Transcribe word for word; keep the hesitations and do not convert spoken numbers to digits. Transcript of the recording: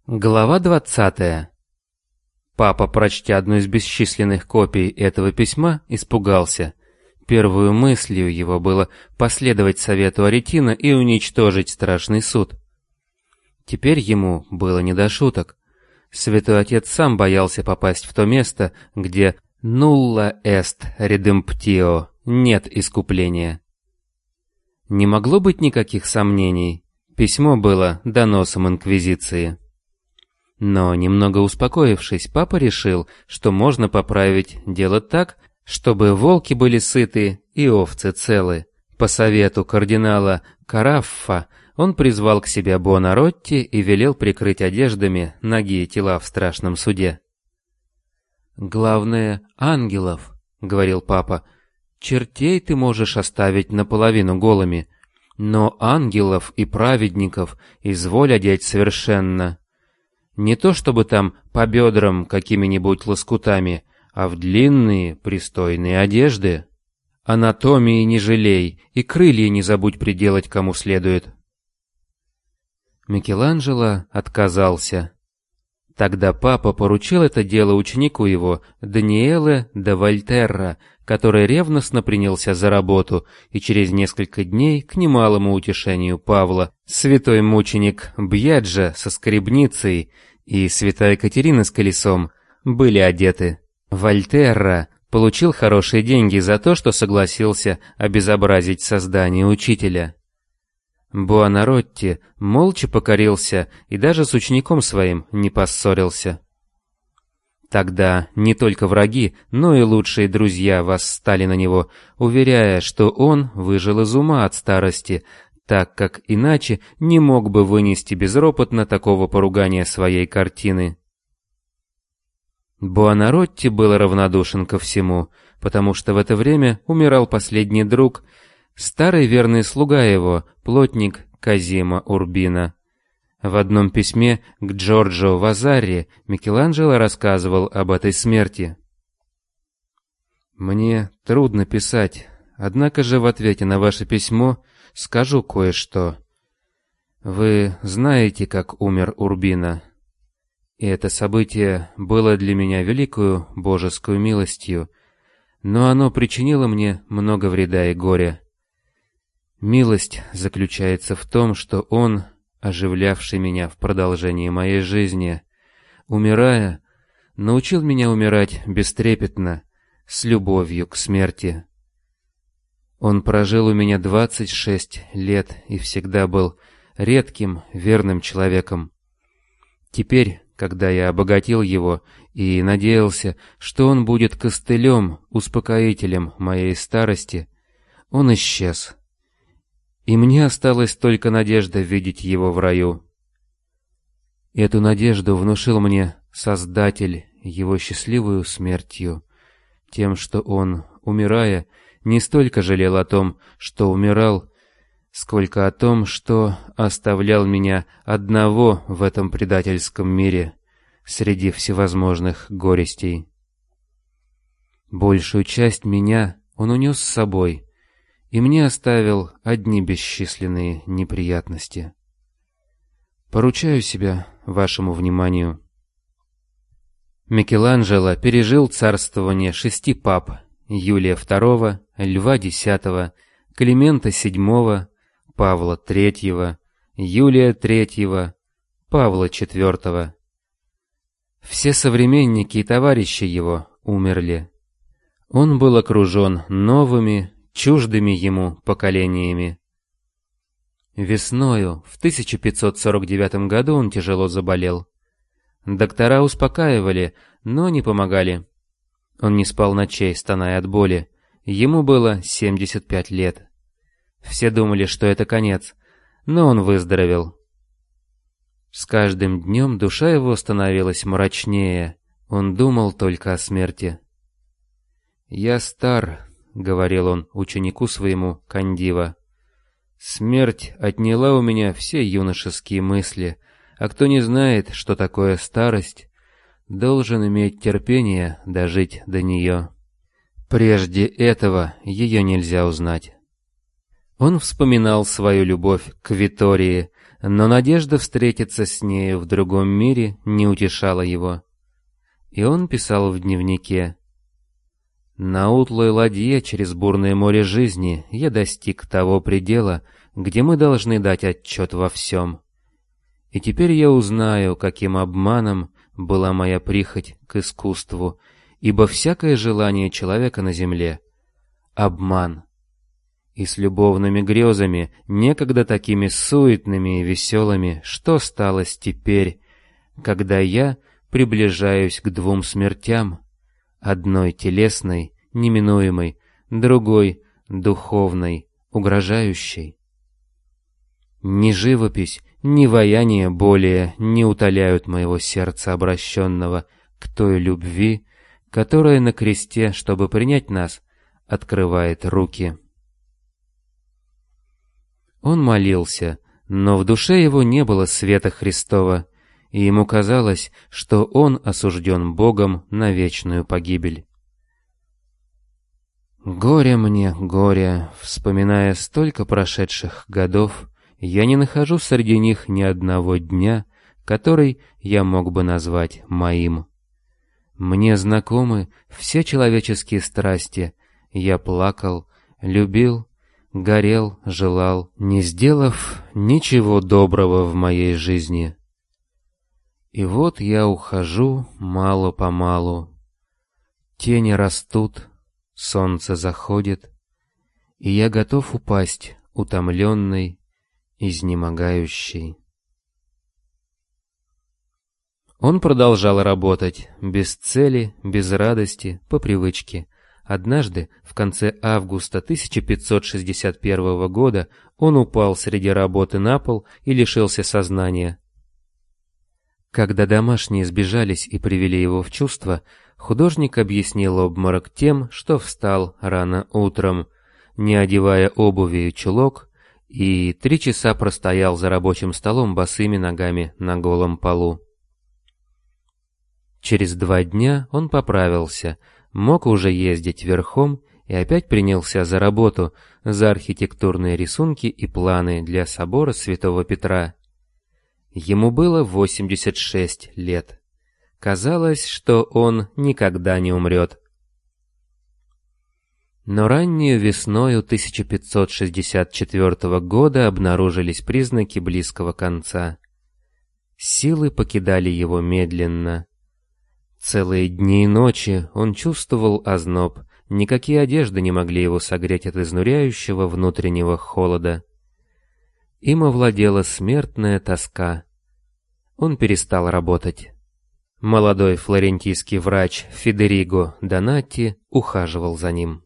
Глава двадцатая. Папа, прочтя одну из бесчисленных копий этого письма, испугался. Первую мыслью его было последовать совету Аретина и уничтожить страшный суд. Теперь ему было не до шуток. Святой Отец сам боялся попасть в то место, где «нулла эст редемптио» — нет искупления. Не могло быть никаких сомнений. Письмо было доносом инквизиции. Но, немного успокоившись, папа решил, что можно поправить дело так, чтобы волки были сыты и овцы целы. По совету кардинала Караффа он призвал к себе Буонаротти и велел прикрыть одеждами ноги и тела в страшном суде. «Главное — ангелов», — говорил папа. «Чертей ты можешь оставить наполовину голыми, но ангелов и праведников изволь одеть совершенно. Не то чтобы там по бедрам какими-нибудь лоскутами, а в длинные пристойные одежды. Анатомии не жалей и крылья не забудь приделать кому следует». Микеланджело отказался. Тогда папа поручил это дело ученику его, Даниэле да Вольтерра, который ревностно принялся за работу, и через несколько дней, к немалому утешению Павла, святой мученик Бьяджа со скребницей и святая Екатерина с колесом были одеты. Вольтерра получил хорошие деньги за то, что согласился обезобразить создание учителя. Буонаротти молча покорился и даже с учеником своим не поссорился. Тогда не только враги, но и лучшие друзья восстали на него, уверяя, что он выжил из ума от старости, так как иначе не мог бы вынести безропотно такого поругания своей картины. Буонаротти был равнодушен ко всему, потому что в это время умирал последний друг, старый верный слуга его, плотник Козимо Урбино. В одном письме к Джорджо Вазари Микеланджело рассказывал об этой смерти. «Мне трудно писать, однако же в ответе на ваше письмо скажу кое-что. Вы знаете, как умер Урбино, и это событие было для меня великою божескую милостью, но оно причинило мне много вреда и горя. Милость заключается в том, что он, оживлявший меня в продолжении моей жизни, умирая, научил меня умирать бестрепетно, с любовью к смерти. Он прожил у меня двадцать шесть лет и всегда был редким, верным человеком. Теперь, когда я обогатил его и надеялся, что он будет костылем, успокоителем моей старости, он исчез. И мне осталась только надежда видеть его в раю. Эту надежду внушил мне Создатель его счастливую смертью, тем, что он, умирая, не столько жалел о том, что умирал, сколько о том, что оставлял меня одного в этом предательском мире среди всевозможных горестей. Большую часть меня он унес с собой, и мне оставил одни бесчисленные неприятности. Поручаю себя вашему вниманию. Микеланджело пережил царствование шести пап: Юлия второго, Льва десятого, Климента седьмого, Павла третьего, Юлия третьего, Павла четвертого. Все современники и товарищи его умерли. Он был окружен новыми, чуждыми ему поколениями. Весною в тысяча пятьсот сорок девятом году он тяжело заболел. Доктора успокаивали, но не помогали. Он не спал ночей, стоная от боли. Ему было семьдесят пять лет. Все думали, что это конец, но он выздоровел. С каждым днем душа его становилась мрачнее, он думал только о смерти. «Я стар», — говорил он ученику своему Кандива. «Смерть отняла у меня все юношеские мысли, а кто не знает, что такое старость, должен иметь терпение дожить до нее. Прежде этого ее нельзя узнать». Он вспоминал свою любовь к Витории, но надежда встретиться с нею в другом мире не утешала его. И он писал в дневнике: «На утлой ладье через бурное море жизни я достиг того предела, где мы должны дать отчет во всем. И теперь я узнаю, каким обманом была моя прихоть к искусству, ибо всякое желание человека на земле — обман. И с любовными грезами, некогда такими суетными и веселыми, что сталось теперь, когда я приближаюсь к двум смертям, одной телесной, неминуемой, другой духовной, угрожающей. Ни живопись, ни ваяние более не утоляют моего сердца, обращенного к той любви, которая на кресте, чтобы принять нас, открывает руки». Он молился, но в душе его не было света Христова, и ему казалось, что он осужден Богом на вечную погибель. Горе мне, горе, вспоминая столько прошедших годов, я не нахожу среди них ни одного дня, который я мог бы назвать моим. Мне знакомы все человеческие страсти, я плакал, любил, горел, желал, не сделав ничего доброго в моей жизни. И вот я ухожу мало-помалу. Тени растут, солнце заходит, и я готов упасть, утомленный, изнемогающий. Он продолжал работать, без цели, без радости, по привычке. Однажды, в конце августа тысяча пятьсот шестьдесят первого года, он упал среди работы на пол и лишился сознания. Когда домашние сбежались и привели его в чувство, художник объяснил обморок тем, что встал рано утром, не одевая обуви и чулок, и три часа простоял за рабочим столом босыми ногами на голом полу. Через два дня он поправился, мог уже ездить верхом и опять принялся за работу, за архитектурные рисунки и планы для собора Святого Петра. Ему было восемьдесят шесть лет. Казалось, что он никогда не умрет. Но раннею весною тысяча пятьсот шестьдесят четвёртого года обнаружились признаки близкого конца. Силы покидали его медленно. Целые дни и ночи он чувствовал озноб, никакие одежды не могли его согреть от изнуряющего внутреннего холода. Им овладела смертная тоска. Он перестал работать. Молодой флорентийский врач Федериго Донатти ухаживал за ним.